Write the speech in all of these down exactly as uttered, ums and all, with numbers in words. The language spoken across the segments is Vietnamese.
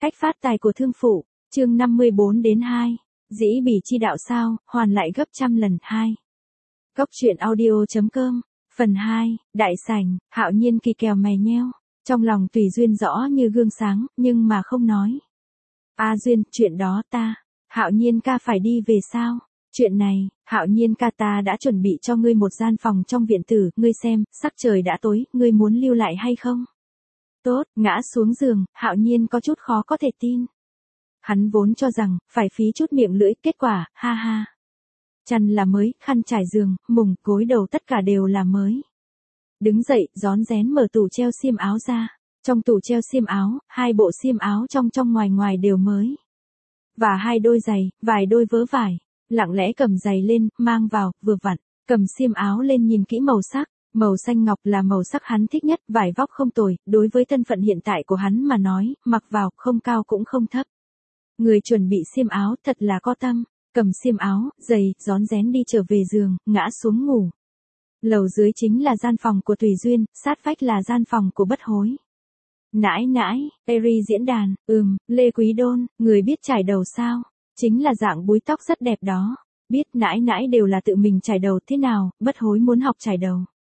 Cách phát tài của thương phụ, chương năm mươi bốn đến hai. Dĩ bỉ chi đạo sao, hoàn lại gấp trăm lần hai. Góc truyện audio.com, phần hai, đại sảnh, Hạo Nhiên kỳ kèo mày nheo. Trong lòng Tùy Duyên rõ như gương sáng, nhưng mà không nói. A Duyên, chuyện đó ta, Hạo Nhiên ca phải đi về sao? Chuyện này, Hạo Nhiên ca ta đã chuẩn bị cho ngươi một gian phòng trong viện tử, ngươi xem, sắc trời đã tối, ngươi muốn lưu lại hay không? Tốt, ngã xuống giường, Hạo Nhiên có chút khó có thể tin. Hắn vốn cho rằng, phải phí chút miệng lưỡi, kết quả, ha ha. Chăn là mới, khăn trải giường, mùng, gối đầu tất cả đều là mới. Đứng dậy, rón rén mở tủ treo xiêm áo ra. Trong tủ treo xiêm áo, hai bộ xiêm áo trong trong ngoài ngoài đều mới. Và hai đôi giày, vài đôi vớ vải. Lặng lẽ cầm giày lên, mang vào, vừa vặn. Cầm xiêm áo lên nhìn kỹ màu sắc. Màu xanh ngọc là màu sắc hắn thích nhất, vải vóc không tồi, đối với thân phận hiện tại của hắn mà nói, mặc vào, không cao cũng không thấp. Người chuẩn bị xiêm áo thật là có tâm, cầm xiêm áo, giày, rón rén đi trở về giường, ngã xuống ngủ. Lầu dưới chính là gian phòng của Tùy Duyên, sát vách là gian phòng của Bất Hối. Nãi nãi, Eri diễn đàn, ừm, Lê Quý Đôn, người biết chải đầu sao? Chính là dạng búi tóc rất đẹp đó. Biết nãi nãi đều là tự mình chải đầu thế nào, Bất Hối muốn học chải đầu.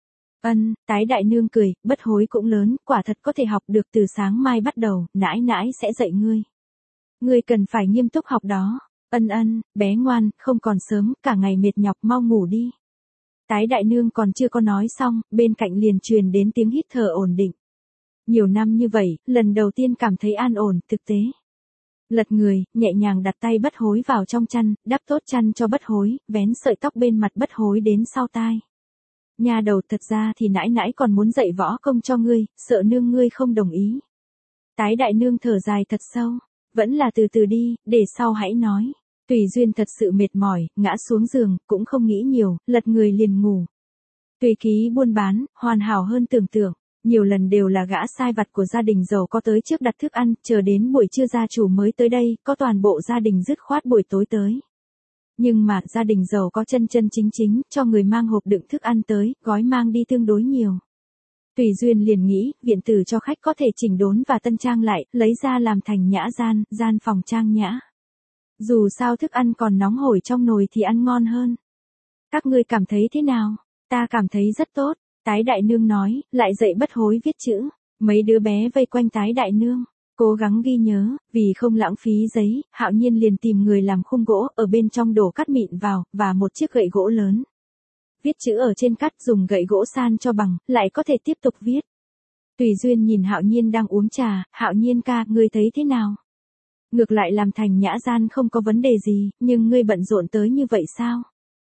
Ân, Tái đại nương cười, Bất Hối cũng lớn, quả thật có thể học được từ sáng mai bắt đầu, nãi nãi sẽ dạy ngươi. Ngươi cần phải nghiêm túc học đó. Ân ân, bé ngoan, không còn sớm, cả ngày mệt nhọc, mau ngủ đi. Tái đại nương còn chưa có nói xong, bên cạnh liền truyền đến tiếng hít thở ổn định. Nhiều năm như vậy, lần đầu tiên cảm thấy an ổn, thực tế. Lật người, nhẹ nhàng đặt tay Bất Hối vào trong chăn, đắp tốt chăn cho Bất Hối, vén sợi tóc bên mặt Bất Hối đến sau tai. Nhà đầu, thật ra thì nãi nãi còn muốn dạy võ công cho ngươi, sợ nương ngươi không đồng ý. Tái đại nương thở dài thật sâu, vẫn là từ từ đi, để sau hãy nói. Tùy Duyên thật sự mệt mỏi, ngã xuống giường, cũng không nghĩ nhiều, lật người liền ngủ. Tùy Ký buôn bán, hoàn hảo hơn tưởng tượng, nhiều lần đều là gã sai vặt của gia đình giàu có tới trước đặt thức ăn, chờ đến buổi trưa gia chủ mới tới đây, có toàn bộ gia đình dứt khoát buổi tối tới. Nhưng mà, gia đình giàu có chân chân chính chính, cho người mang hộp đựng thức ăn tới, gói mang đi tương đối nhiều. Tùy Duyên liền nghĩ, viện tử cho khách có thể chỉnh đốn và tân trang lại, lấy ra làm thành nhã gian, gian phòng trang nhã. Dù sao thức ăn còn nóng hổi trong nồi thì ăn ngon hơn. Các ngươi cảm thấy thế nào? Ta cảm thấy rất tốt, Tái đại nương nói, lại dạy Bất Hối viết chữ. Mấy đứa bé vây quanh Tái đại nương. Cố gắng ghi nhớ, vì không lãng phí giấy, Hạo Nhiên liền tìm người làm khung gỗ, ở bên trong đổ cắt mịn vào, và một chiếc gậy gỗ lớn. Viết chữ ở trên cắt, dùng gậy gỗ san cho bằng, lại có thể tiếp tục viết. Tùy Duyên nhìn Hạo Nhiên đang uống trà, Hạo Nhiên ca, ngươi thấy thế nào? Ngược lại làm thành nhã gian không có vấn đề gì, nhưng ngươi bận rộn tới như vậy sao?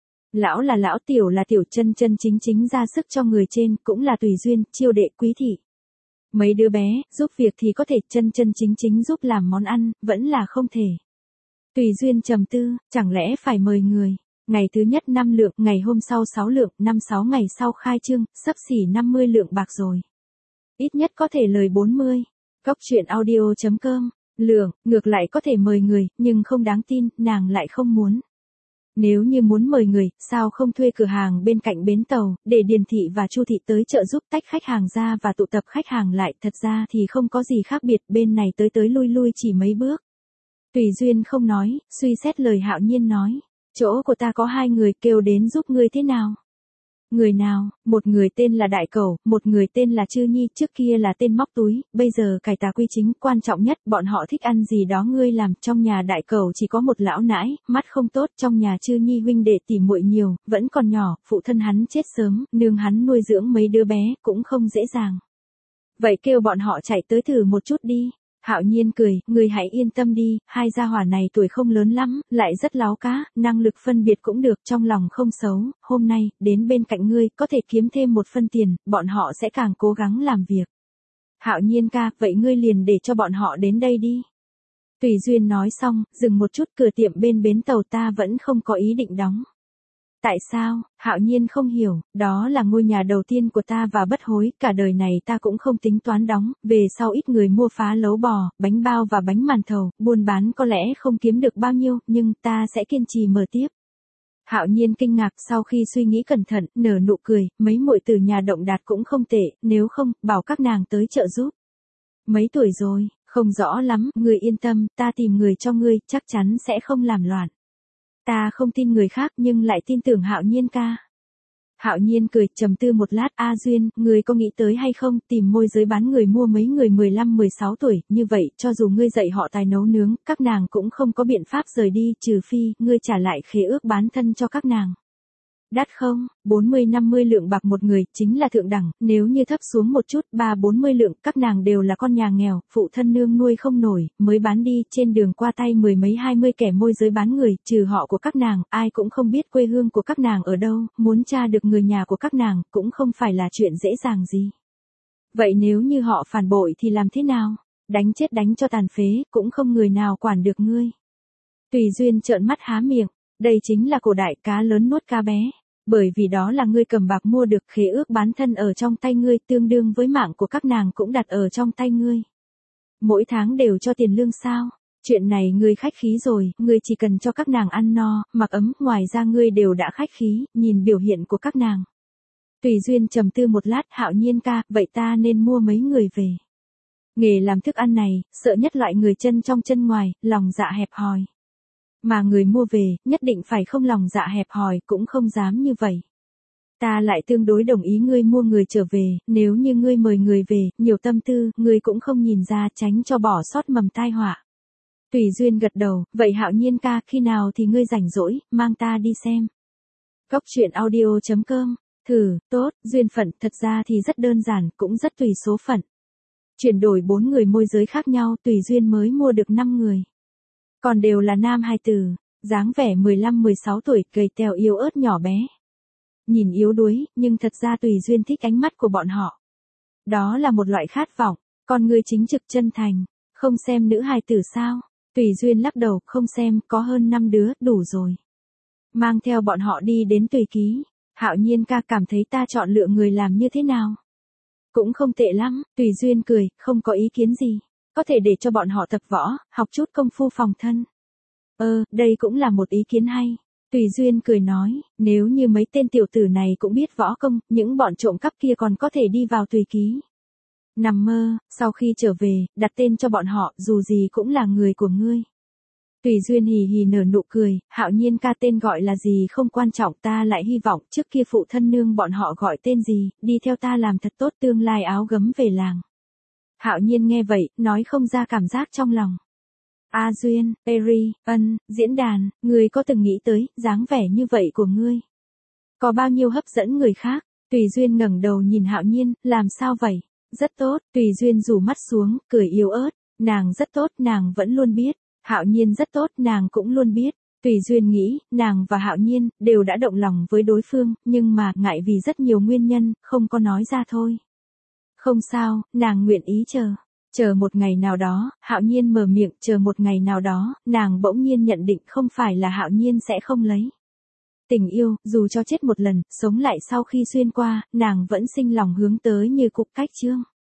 Lão là lão, tiểu là tiểu, chân chân chính chính ra sức cho người trên, cũng là Tùy Duyên, chiêu đệ quý thị. Mấy đứa bé, giúp việc thì có thể, chân chân chính chính giúp làm món ăn, vẫn là không thể. Tùy Duyên trầm tư, chẳng lẽ phải mời người. Ngày thứ nhất năm lượng, ngày hôm sau sáu lượng, năm sáu ngày sau khai trương, xấp xỉ năm mươi lượng bạc rồi. Ít nhất có thể lời bốn mươi. Góc truyện audio.com, lượng, ngược lại có thể mời người, nhưng không đáng tin, nàng lại không muốn. Nếu như muốn mời người, sao không thuê cửa hàng bên cạnh bến tàu, để Điền Thị và Chu Thị tới trợ giúp tách khách hàng ra và tụ tập khách hàng lại, thật ra thì không có gì khác biệt, bên này tới tới lui lui chỉ mấy bước. Tùy Duyên không nói, suy xét lời Hạo Nhiên nói, chỗ của ta có hai người, kêu đến giúp ngươi thế nào? Người nào? Một người tên là Đại Cẩu, một người tên là Chư Nhi, trước kia là tên móc túi, bây giờ cải tà quy chính, quan trọng nhất, bọn họ thích ăn gì đó ngươi làm, trong nhà Đại Cẩu chỉ có một lão nãi, mắt không tốt, trong nhà Chư Nhi huynh đệ tỉ muội nhiều, vẫn còn nhỏ, phụ thân hắn chết sớm, nương hắn nuôi dưỡng mấy đứa bé, cũng không dễ dàng. Vậy kêu bọn họ chạy tới thử một chút đi. Hạo Nhiên cười, ngươi hãy yên tâm đi, hai gia hỏa này tuổi không lớn lắm, lại rất láo cá, năng lực phân biệt cũng được, trong lòng không xấu, hôm nay, đến bên cạnh ngươi, có thể kiếm thêm một phân tiền, bọn họ sẽ càng cố gắng làm việc. Hạo Nhiên ca, vậy ngươi liền để cho bọn họ đến đây đi. Tùy Duyên nói xong, dừng một chút, cửa tiệm bên bến tàu ta vẫn không có ý định đóng. Tại sao? Hạo Nhiên không hiểu, đó là ngôi nhà đầu tiên của ta và Bất Hối, cả đời này ta cũng không tính toán đóng, về sau ít người mua phá lấu bò, bánh bao và bánh màn thầu, buôn bán có lẽ không kiếm được bao nhiêu, nhưng ta sẽ kiên trì mở tiếp. Hạo Nhiên kinh ngạc, sau khi suy nghĩ cẩn thận, nở nụ cười, mấy muội từ nhà Động Đạt cũng không tệ, nếu không, bảo các nàng tới trợ giúp. Mấy tuổi rồi, Không rõ lắm, ngươi yên tâm, ta tìm người cho ngươi, chắc chắn sẽ không làm loạn. Ta không tin người khác nhưng lại tin tưởng Hạo Nhiên ca. Hạo Nhiên cười, trầm tư một lát, A Duyên, ngươi có nghĩ tới hay không, tìm môi giới bán người mua mấy người mười lăm mười sáu tuổi, như vậy, cho dù ngươi dạy họ tài nấu nướng, các nàng cũng không có biện pháp rời đi, trừ phi, ngươi trả lại khế ước bán thân cho các nàng. Đắt không, bốn mươi năm mươi lượng bạc một người, chính là thượng đẳng, nếu như thấp xuống một chút, ba bốn mươi lượng, các nàng đều là con nhà nghèo, phụ thân nương nuôi không nổi, mới bán đi, trên đường qua tay mười mấy hai mươi kẻ môi giới bán người, trừ họ của các nàng, ai cũng không biết quê hương của các nàng ở đâu, muốn tra được người nhà của các nàng, cũng không phải là chuyện dễ dàng gì. Vậy nếu như họ phản bội thì làm thế nào? Đánh chết đánh cho tàn phế, cũng không người nào quản được ngươi. Tùy Duyên trợn mắt há miệng, đây chính là cổ đại cá lớn nuốt cá bé. Bởi vì đó là ngươi cầm bạc mua được, khế ước bán thân ở trong tay ngươi, tương đương với mạng của các nàng cũng đặt ở trong tay ngươi. Mỗi tháng đều cho tiền lương sao? Chuyện này ngươi khách khí rồi, ngươi chỉ cần cho các nàng ăn no, mặc ấm, ngoài ra ngươi đều đã khách khí, nhìn biểu hiện của các nàng. Tùy Duyên trầm tư một lát, Hạo Nhiên ca, vậy ta nên mua mấy người về. Nghề làm thức ăn này, sợ nhất loại người chân trong chân ngoài, lòng dạ hẹp hòi. Mà người mua về, nhất định phải không lòng dạ hẹp hòi, cũng không dám như vậy. Ta lại tương đối đồng ý ngươi mua người trở về, nếu như ngươi mời người về, nhiều tâm tư, ngươi cũng không nhìn ra, tránh cho bỏ sót mầm tai họa. Tùy Duyên gật đầu, vậy Hạo Nhiên ca, khi nào thì ngươi rảnh rỗi, mang ta đi xem. Cốc truyện audio chấm com, thử, tốt, duyên phận, thật ra thì rất đơn giản, cũng rất tùy số phận. Chuyển đổi bốn người môi giới khác nhau, Tùy Duyên mới mua được năm người. Còn đều là nam hài tử, dáng vẻ mười lăm mười sáu tuổi, gầy teo yếu ớt nhỏ bé. Nhìn yếu đuối, nhưng thật ra Tùy Duyên thích ánh mắt của bọn họ. Đó là một loại khát vọng, con người chính trực chân thành, không xem nữ hài tử sao? Tùy Duyên lắc đầu, không xem, có hơn năm đứa, đủ rồi. Mang theo bọn họ đi đến Tùy Ký, Hạo Nhiên ca cảm thấy ta chọn lựa người làm như thế nào? Cũng không tệ lắm, Tùy Duyên cười, không có ý kiến gì. Có thể để cho bọn họ tập võ, học chút công phu phòng thân. Ơ, đây cũng là một ý kiến hay. Tùy Duyên cười nói, nếu như mấy tên tiểu tử này cũng biết võ công, những bọn trộm cắp kia còn có thể đi vào Tùy Ký. Nằm mơ, sau khi trở về, đặt tên cho bọn họ, dù gì cũng là người của ngươi. Tùy Duyên hì hì nở nụ cười, Hạo Nhiên ca tên gọi là gì không quan trọng, ta lại hy vọng trước kia phụ thân nương bọn họ gọi tên gì, đi theo ta làm thật tốt tương lai áo gấm về làng. Hạo Nhiên nghe vậy, nói không ra cảm giác trong lòng. A Duyên, Perry, ân, diễn đàn, ngươi có từng nghĩ tới, dáng vẻ như vậy của ngươi? Có bao nhiêu hấp dẫn người khác? Tùy Duyên ngẩng đầu nhìn Hạo Nhiên, làm sao vậy? Rất tốt, Tùy Duyên rủ mắt xuống, cười yếu ớt, nàng rất tốt, nàng vẫn luôn biết. Hạo Nhiên rất tốt, nàng cũng luôn biết. Tùy Duyên nghĩ, nàng và Hạo Nhiên, đều đã động lòng với đối phương, nhưng mà, ngại vì rất nhiều nguyên nhân, không có nói ra thôi. Không sao, nàng nguyện ý chờ. Chờ một ngày nào đó, Hạo Nhiên mở miệng, chờ một ngày nào đó, nàng bỗng nhiên nhận định không phải là Hạo Nhiên sẽ không lấy. Tình yêu, dù cho chết một lần, sống lại sau khi xuyên qua, nàng vẫn sinh lòng hướng tới như cục cách chương.